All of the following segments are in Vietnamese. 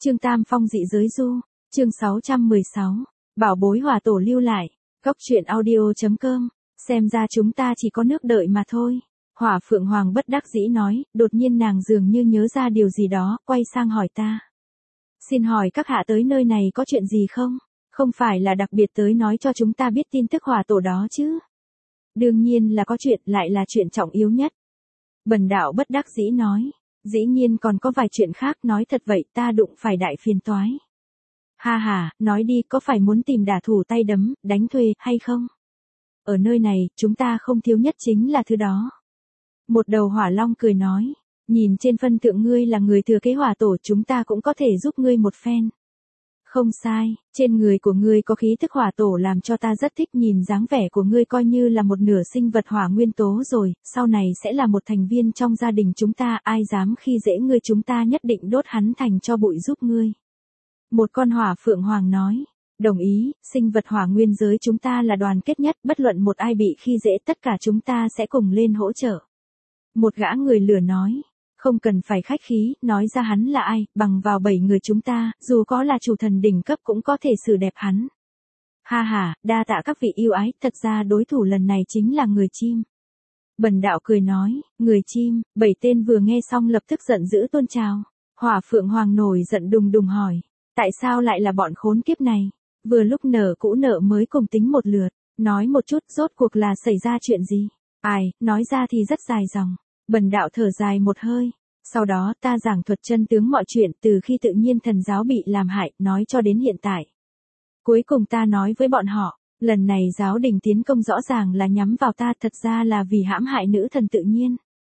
Chương Tam Phong dị giới du, chương 616, bảo bối hỏa tổ lưu lại, góc truyện audio.com, xem ra chúng ta chỉ có nước đợi mà thôi. Hỏa Phượng Hoàng bất đắc dĩ nói, đột nhiên nàng dường như nhớ ra điều gì đó, quay sang hỏi ta. Xin hỏi các hạ tới nơi này có chuyện gì không? Không phải là đặc biệt tới nói cho chúng ta biết tin tức hỏa tổ đó chứ? Đương nhiên là có chuyện, lại là chuyện trọng yếu nhất. Bần đạo bất đắc dĩ nói. Dĩ nhiên còn có vài chuyện khác, nói thật vậy ta đụng phải đại phiền toái. Ha ha, nói đi, có phải muốn tìm đả thủ tay đấm, đánh thuê, hay không? Ở nơi này, chúng ta không thiếu nhất chính là thứ đó. Một đầu hỏa long cười nói, nhìn trên phân thượng ngươi là người thừa kế hỏa tổ, chúng ta cũng có thể giúp ngươi một phen. Không sai, trên người của ngươi có khí thức hỏa tổ làm cho ta rất thích, nhìn dáng vẻ của ngươi coi như là một nửa sinh vật hỏa nguyên tố rồi, sau này sẽ là một thành viên trong gia đình chúng ta, ai dám khi dễ ngươi chúng ta nhất định đốt hắn thành cho bụi giúp ngươi. Một con hỏa phượng hoàng nói, đồng ý, sinh vật hỏa nguyên giới chúng ta là đoàn kết nhất, bất luận một ai bị khi dễ tất cả chúng ta sẽ cùng lên hỗ trợ. Một gã người lửa nói. Không cần phải khách khí, nói ra hắn là ai, bằng vào 7 người chúng ta, dù có là chủ thần đỉnh cấp cũng có thể xử đẹp hắn. Ha ha, đa tạ các vị yêu ái, thật ra đối thủ lần này chính là người chim. Bần đạo cười nói, người chim, 7 tên vừa nghe xong lập tức giận dữ tôn trào. Hỏa Phượng Hoàng nổi giận đùng đùng hỏi, tại sao lại là bọn khốn kiếp này? Vừa lúc nợ cũ nợ mới cùng tính một lượt, nói một chút rốt cuộc là xảy ra chuyện gì? Ai, nói ra thì rất dài dòng. Bần đạo thở dài một hơi, sau đó ta giảng thuật chân tướng mọi chuyện từ khi tự nhiên thần giáo bị làm hại, nói cho đến hiện tại. Cuối cùng ta nói với bọn họ, lần này giáo đình tiến công rõ ràng là nhắm vào ta, thật ra là vì hãm hại nữ thần tự nhiên.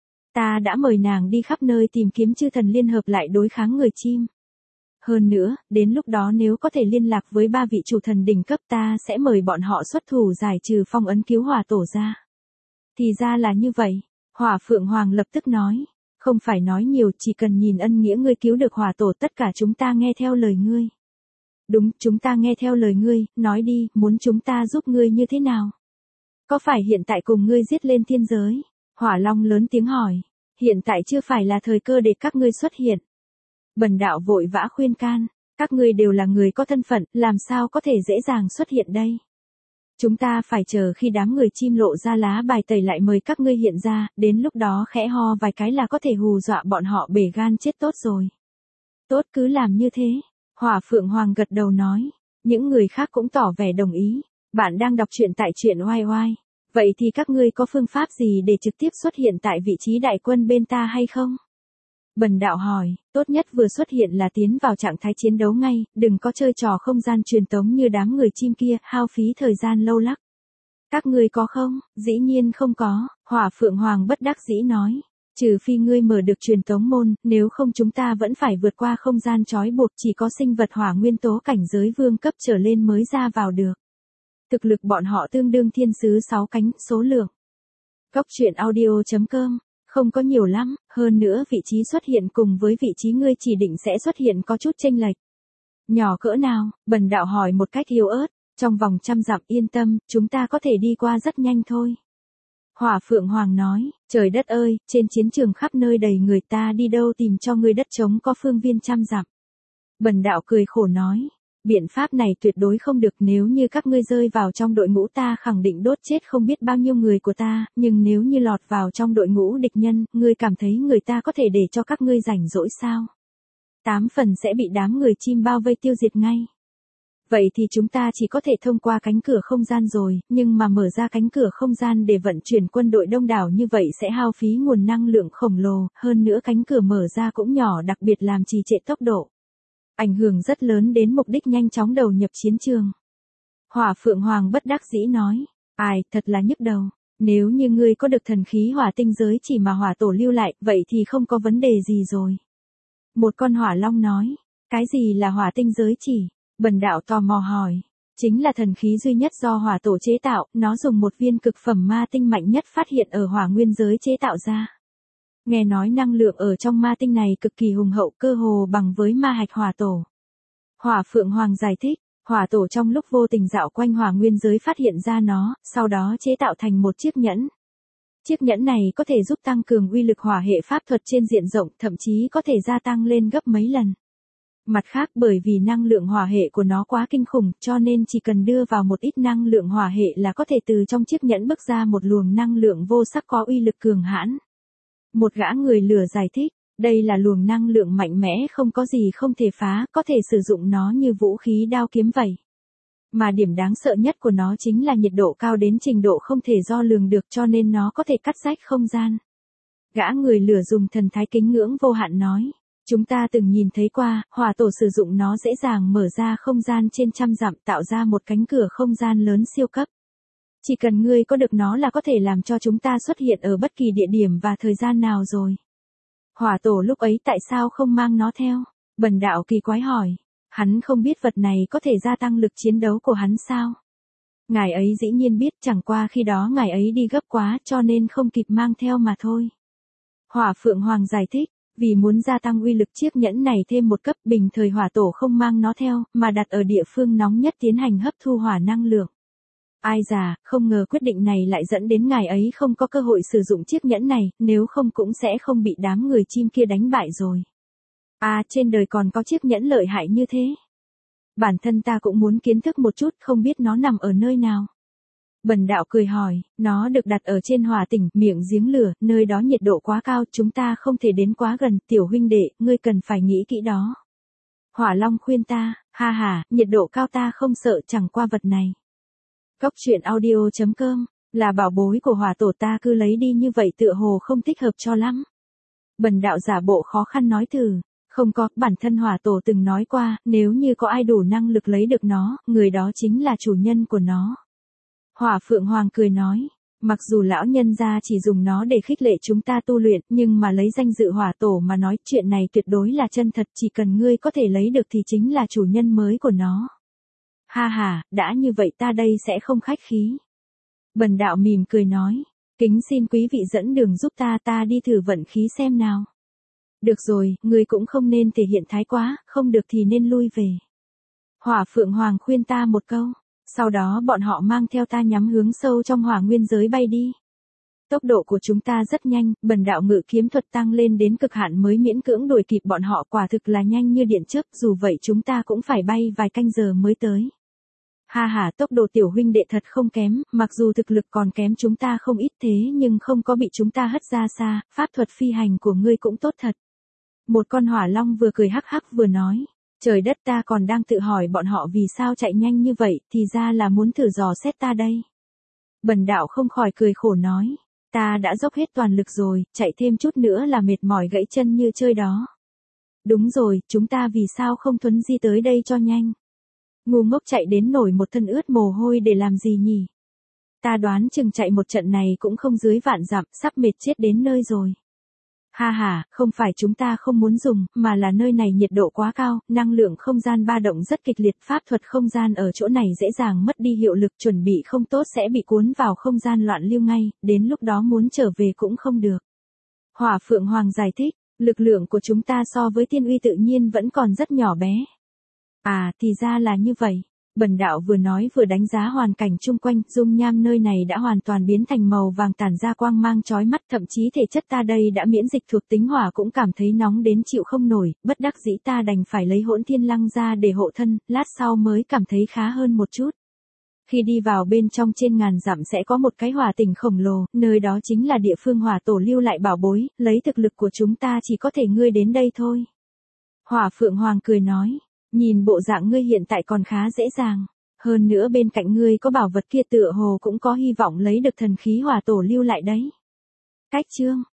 Ta đã mời nàng đi khắp nơi tìm kiếm chư thần liên hợp lại đối kháng người chim. Hơn nữa, đến lúc đó nếu có thể liên lạc với 3 vị chủ thần đỉnh cấp ta sẽ mời bọn họ xuất thủ giải trừ phong ấn cứu hỏa tổ ra. Thì ra là như vậy. Hỏa Phượng Hoàng lập tức nói, không phải nói nhiều, chỉ cần nhìn ân nghĩa ngươi cứu được hỏa tổ tất cả chúng ta nghe theo lời ngươi. Đúng, chúng ta nghe theo lời ngươi, nói đi, muốn chúng ta giúp ngươi như thế nào? Có phải hiện tại cùng ngươi giết lên thiên giới? Hỏa Long lớn tiếng hỏi, hiện tại chưa phải là thời cơ để các ngươi xuất hiện. Bần đạo vội vã khuyên can, các ngươi đều là người có thân phận, làm sao có thể dễ dàng xuất hiện đây? Chúng ta phải chờ khi đám người chim lộ ra lá bài tẩy lại mời các ngươi hiện ra, đến lúc đó khẽ ho vài cái là có thể hù dọa bọn họ bể gan chết tốt rồi. Tốt, cứ làm như thế. Hỏa Phượng Hoàng gật đầu nói. Những người khác cũng tỏ vẻ đồng ý. Bạn đang đọc truyện tại truyện oai oai. Vậy thì các ngươi có phương pháp gì để trực tiếp xuất hiện tại vị trí đại quân bên ta hay không? Bần đạo hỏi, tốt nhất vừa xuất hiện là tiến vào trạng thái chiến đấu ngay, đừng có chơi trò không gian truyền tống như đám người chim kia, hao phí thời gian lâu lắc. Các ngươi có không? Dĩ nhiên không có, Hỏa Phượng Hoàng bất đắc dĩ nói. Trừ phi ngươi mở được truyền tống môn, nếu không chúng ta vẫn phải vượt qua không gian trói buộc, chỉ có sinh vật hỏa nguyên tố cảnh giới vương cấp trở lên mới ra vào được. Thực lực bọn họ tương đương thiên sứ 6 cánh, số lượng. Góc truyện audio.com. Không có nhiều lắm, hơn nữa vị trí xuất hiện cùng với vị trí ngươi chỉ định sẽ xuất hiện có chút chênh lệch. Nhỏ cỡ nào? Bần đạo hỏi một cách yếu ớt, trong vòng 100 dặm yên tâm, chúng ta có thể đi qua rất nhanh thôi. Hỏa Phượng Hoàng nói, trời đất ơi, trên chiến trường khắp nơi đầy người ta đi đâu tìm cho ngươi đất trống có phương viên 100 dặm. Bần đạo cười khổ nói, biện pháp này tuyệt đối không được, nếu như các ngươi rơi vào trong đội ngũ ta khẳng định đốt chết không biết bao nhiêu người của ta, nhưng nếu như lọt vào trong đội ngũ địch nhân, ngươi cảm thấy người ta có thể để cho các ngươi rảnh rỗi sao? 8 phần sẽ bị đám người chim bao vây tiêu diệt ngay. Vậy thì chúng ta chỉ có thể thông qua cánh cửa không gian rồi, nhưng mà mở ra cánh cửa không gian để vận chuyển quân đội đông đảo như vậy sẽ hao phí nguồn năng lượng khổng lồ, hơn nữa cánh cửa mở ra cũng nhỏ, đặc biệt làm trì trệ tốc độ. Ảnh hưởng rất lớn đến mục đích nhanh chóng đầu nhập chiến trường. Hỏa Phượng Hoàng bất đắc dĩ nói, ai, thật là nhức đầu, nếu như ngươi có được thần khí hỏa tinh giới chỉ mà hỏa tổ lưu lại, vậy thì không có vấn đề gì rồi. Một con hỏa long nói, cái gì là hỏa tinh giới chỉ? Bần đạo tò mò hỏi, chính là thần khí duy nhất do hỏa tổ chế tạo, nó dùng một viên cực phẩm ma tinh mạnh nhất phát hiện ở hỏa nguyên giới chế tạo ra. Nghe nói năng lượng ở trong ma tinh này cực kỳ hùng hậu, cơ hồ bằng với ma hạch hỏa tổ. Hỏa Phượng Hoàng giải thích, hỏa tổ trong lúc vô tình dạo quanh hỏa nguyên giới phát hiện ra nó, sau đó chế tạo thành một chiếc nhẫn. Chiếc nhẫn này có thể giúp tăng cường uy lực hỏa hệ pháp thuật trên diện rộng, thậm chí có thể gia tăng lên gấp mấy lần. Mặt khác bởi vì năng lượng hỏa hệ của nó quá kinh khủng cho nên chỉ cần đưa vào một ít năng lượng hỏa hệ là có thể từ trong chiếc nhẫn bức ra một luồng năng lượng vô sắc có uy lực cường hãn. Một gã người lửa giải thích, đây là luồng năng lượng mạnh mẽ không có gì không thể phá, có thể sử dụng nó như vũ khí đao kiếm vậy. Mà điểm đáng sợ nhất của nó chính là nhiệt độ cao đến trình độ không thể đo lường được cho nên nó có thể cắt rách không gian. Gã người lửa dùng thần thái kính ngưỡng vô hạn nói. Chúng ta từng nhìn thấy qua, hỏa tổ sử dụng nó dễ dàng mở ra không gian trên trăm dặm tạo ra một cánh cửa không gian lớn siêu cấp. Chỉ cần ngươi có được nó là có thể làm cho chúng ta xuất hiện ở bất kỳ địa điểm và thời gian nào rồi. Hỏa tổ lúc ấy tại sao không mang nó theo? Bần đạo kỳ quái hỏi. Hắn không biết vật này có thể gia tăng lực chiến đấu của hắn sao? Ngài ấy dĩ nhiên biết, chẳng qua khi đó ngài ấy đi gấp quá cho nên không kịp mang theo mà thôi. Hỏa Phượng Hoàng giải thích. Vì muốn gia tăng uy lực chiếc nhẫn này thêm một cấp, bình thời hỏa tổ không mang nó theo, mà đặt ở địa phương nóng nhất tiến hành hấp thu hỏa năng lượng. Ai già, không ngờ quyết định này lại dẫn đến ngài ấy không có cơ hội sử dụng chiếc nhẫn này, nếu không cũng sẽ không bị đám người chim kia đánh bại rồi. À, trên đời còn có chiếc nhẫn lợi hại như thế. Bản thân ta cũng muốn kiến thức một chút, không biết nó nằm ở nơi nào. Bần đạo cười hỏi, nó được đặt ở trên hỏa tỉnh, miệng giếng lửa, nơi đó nhiệt độ quá cao, chúng ta không thể đến quá gần, tiểu huynh đệ, ngươi cần phải nghĩ kỹ đó. Hỏa Long khuyên ta, ha ha, nhiệt độ cao ta không sợ, chẳng qua vật này. Cóc truyện audio.com, là bảo bối của hỏa tổ, ta cứ lấy đi như vậy tựa hồ không thích hợp cho lắm. Bần đạo giả bộ khó khăn nói thử, không có, bản thân hỏa tổ từng nói qua, nếu như có ai đủ năng lực lấy được nó, người đó chính là chủ nhân của nó. Hỏa Phượng Hoàng cười nói, mặc dù lão nhân gia chỉ dùng nó để khích lệ chúng ta tu luyện, nhưng mà lấy danh dự hỏa tổ mà nói, chuyện này tuyệt đối là chân thật, chỉ cần ngươi có thể lấy được thì chính là chủ nhân mới của nó. Ha ha, đã như vậy ta đây sẽ không khách khí. Bần đạo mỉm cười nói, kính xin quý vị dẫn đường giúp ta đi thử vận khí xem nào. Được rồi, ngươi cũng không nên thể hiện thái quá, không được thì nên lui về. Hỏa Phượng Hoàng khuyên ta một câu. Sau đó bọn họ mang theo ta nhắm hướng sâu trong hỏa nguyên giới bay đi. Tốc độ của chúng ta rất nhanh, bần đạo ngự kiếm thuật tăng lên đến cực hạn mới miễn cưỡng đuổi kịp bọn họ, quả thực là nhanh như điện chớp, dù vậy chúng ta cũng phải bay vài canh giờ mới tới. Ha ha, tốc độ tiểu huynh đệ thật không kém, mặc dù thực lực còn kém chúng ta không ít thế nhưng không có bị chúng ta hất ra xa, pháp thuật phi hành của ngươi cũng tốt thật. Một con hỏa long vừa cười hắc hắc vừa nói. Trời đất, ta còn đang tự hỏi bọn họ vì sao chạy nhanh như vậy, thì ra là muốn thử dò xét ta đây. Bần đạo không khỏi cười khổ nói, ta đã dốc hết toàn lực rồi, chạy thêm chút nữa là mệt mỏi gãy chân như chơi đó. Đúng rồi, chúng ta vì sao không thuấn di tới đây cho nhanh. Ngu ngốc chạy đến nổi một thân ướt mồ hôi để làm gì nhỉ? Ta đoán chừng chạy một trận này cũng không dưới vạn dặm, sắp mệt chết đến nơi rồi. Ha ha, không phải chúng ta không muốn dùng, mà là nơi này nhiệt độ quá cao, năng lượng không gian ba động rất kịch liệt, pháp thuật không gian ở chỗ này dễ dàng mất đi hiệu lực, chuẩn bị không tốt sẽ bị cuốn vào không gian loạn lưu ngay, đến lúc đó muốn trở về cũng không được. Hỏa Phượng Hoàng giải thích, lực lượng của chúng ta so với thiên uy tự nhiên vẫn còn rất nhỏ bé. À, thì ra là như vậy. Bần đạo vừa nói vừa đánh giá hoàn cảnh chung quanh, dung nham nơi này đã hoàn toàn biến thành màu vàng tản ra quang mang chói mắt, thậm chí thể chất ta đây đã miễn dịch thuộc tính hỏa cũng cảm thấy nóng đến chịu không nổi, bất đắc dĩ ta đành phải lấy hỗn thiên lăng ra để hộ thân, lát sau mới cảm thấy khá hơn một chút. Khi đi vào bên trong trên ngàn dặm sẽ có một cái hỏa tỉnh khổng lồ, nơi đó chính là địa phương hỏa tổ lưu lại bảo bối, lấy thực lực của chúng ta chỉ có thể ngươi đến đây thôi. Hỏa Phượng Hoàng cười nói. Nhìn bộ dạng ngươi hiện tại còn khá dễ dàng. Hơn nữa bên cạnh ngươi có bảo vật kia tựa hồ cũng có hy vọng lấy được thần khí hỏa tổ lưu lại đấy. Cách chương